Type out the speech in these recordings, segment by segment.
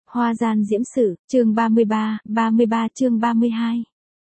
Hoa gian diễm sử, chương 33 chương 32.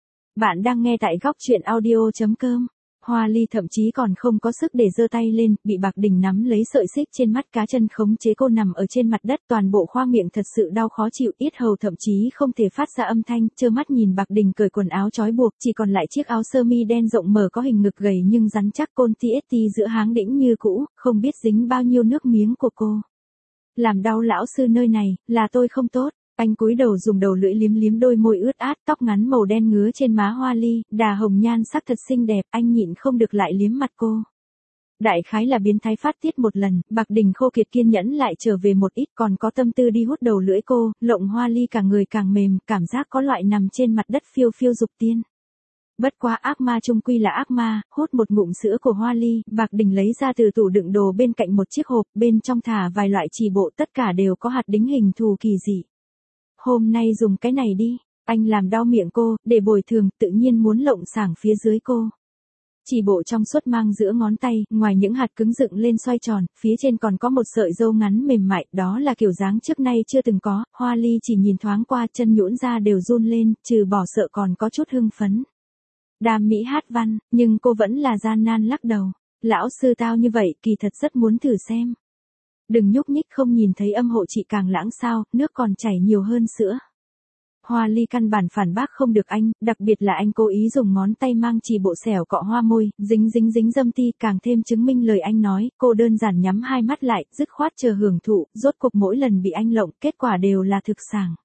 Bạn đang nghe tại góc truyện audio.com. Hoa Ly thậm chí còn không có sức để giơ tay lên, bị Bạc Đình nắm lấy sợi xích trên mắt cá chân khống chế cô nằm ở trên mặt đất, toàn bộ khoang miệng thật sự đau khó chịu, yết hầu thậm chí không thể phát ra âm thanh, trơ mắt nhìn Bạc Đình cởi quần áo trói buộc, chỉ còn lại chiếc áo sơ mi đen rộng mở có hình ngực gầy nhưng rắn chắc côn TST giữa háng đĩnh như cũ, không biết dính bao nhiêu nước miếng của cô. Làm đau lão sư nơi này, là tôi không tốt. Anh cúi đầu dùng đầu lưỡi liếm liếm đôi môi ướt át, tóc ngắn màu đen ngứa trên má Hoa Ly, đà hồng nhan sắc thật xinh đẹp, anh nhịn không được lại liếm mặt cô. Đại khái là biến thái phát tiết một lần, Bạc Đình khô kiệt kiên nhẫn lại trở về một ít, còn có tâm tư đi hút đầu lưỡi cô, lộng Hoa Ly cả người càng mềm, cảm giác có loại nằm trên mặt đất phiêu phiêu dục tiên. Bất quá ác ma chung quy là ác ma, hút một ngụm sữa của Hoa Ly, Bạc Đình lấy ra từ tủ đựng đồ bên cạnh một chiếc hộp, bên trong thả vài loại trì bộ, tất cả đều có hạt đính hình thù kỳ dị. Hôm nay dùng cái này đi, anh làm đau miệng cô, để bồi thường, tự nhiên muốn lộng sảng phía dưới cô. Trì bộ trong suốt mang giữa ngón tay, ngoài những hạt cứng dựng lên xoay tròn, phía trên còn có một sợi râu ngắn mềm mại, đó là kiểu dáng trước nay chưa từng có, Hoa Ly chỉ nhìn thoáng qua chân nhũn ra đều run lên, trừ bỏ sợ còn có chút hưng phấn. Đam mỹ hát văn, nhưng cô vẫn là gian nan lắc đầu. Lão sư tao như vậy, kỳ thật rất muốn thử xem. Đừng nhúc nhích, không nhìn thấy âm hộ chị càng lãng sao, nước còn chảy nhiều hơn sữa. Hoa Ly căn bản phản bác không được anh, đặc biệt là anh cố ý dùng ngón tay mang trì bộ xẻo cọ hoa môi, dính dâm ti, càng thêm chứng minh lời anh nói, cô đơn giản nhắm hai mắt lại, dứt khoát chờ hưởng thụ, rốt cuộc mỗi lần bị anh lộng, kết quả đều là thực sảng.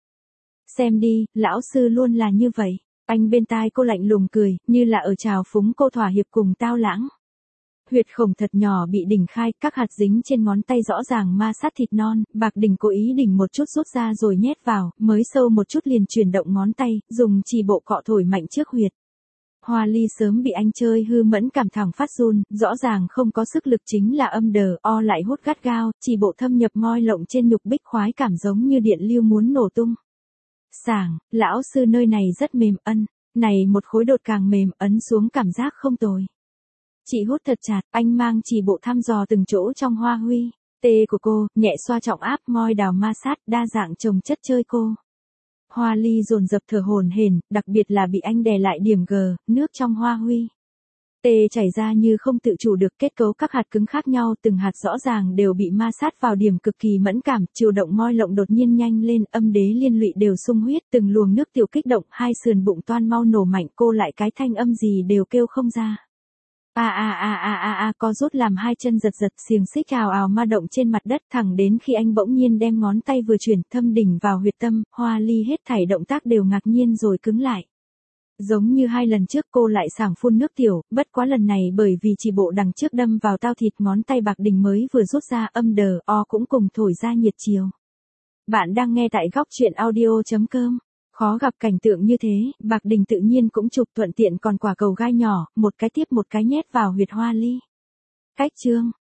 Xem đi, lão sư luôn là như vậy. Anh bên tai cô lạnh lùng cười, như là ở trào phúng cô thỏa hiệp cùng tao lãng. Huyệt khổng thật nhỏ bị đỉnh khai, các hạt dính trên ngón tay rõ ràng ma sát thịt non, Bạc Đình cố ý đỉnh một chút rút ra rồi nhét vào, mới sâu một chút liền chuyển động ngón tay, dùng trì bộ cọ thổi mạnh trước huyệt. Hoa Ly sớm bị anh chơi hư mẫn cảm thẳng phát run, rõ ràng không có sức lực chính là âm đờ, o lại hút gắt gao, trì bộ thâm nhập moi lộng trên nhục bích khoái cảm giống như điện lưu muốn nổ tung. Sảng, lão sư nơi này rất mềm ân, này một khối đột càng mềm, ấn xuống cảm giác không tồi. Chị hút thật chặt, anh mang trì bộ thăm dò từng chỗ trong Hoa Huy, tê của cô, nhẹ xoa trọng áp moi đào ma sát, đa dạng trồng chất chơi cô. Hoa Ly dồn dập thở hổn hển, đặc biệt là bị anh đè lại điểm G, nước trong Hoa Huy. Tê chảy ra như không tự chủ được, kết cấu các hạt cứng khác nhau, từng hạt rõ ràng đều bị ma sát vào điểm cực kỳ mẫn cảm, chiều động moi lộng đột nhiên nhanh lên, âm đế liên lụy đều sung huyết, từng luồng nước tiểu kích động, hai sườn bụng toan mau nổ mạnh, cô lại cái thanh âm gì đều kêu không ra. Co rút làm hai chân giật, xiềng xích ào ào ma động trên mặt đất, thẳng đến khi anh bỗng nhiên đem ngón tay vừa chuyển, thâm đỉnh vào huyệt tâm, Hoa Ly hết thảy động tác đều ngạc nhiên rồi cứng lại. Giống như hai lần trước cô lại sảng phun nước tiểu, bất quá lần này bởi vì trì bộ đằng trước đâm vào tao thịt, ngón tay Bạc Đình mới vừa rút ra, âm đờ, o cũng cùng thổi ra nhiệt chiều. Bạn đang nghe tại góc truyện audio.com. Khó gặp cảnh tượng như thế, Bạc Đình tự nhiên cũng chụp, thuận tiện còn quả cầu gai nhỏ, một cái tiếp một cái nhét vào huyệt Hoa Ly. Cách chương,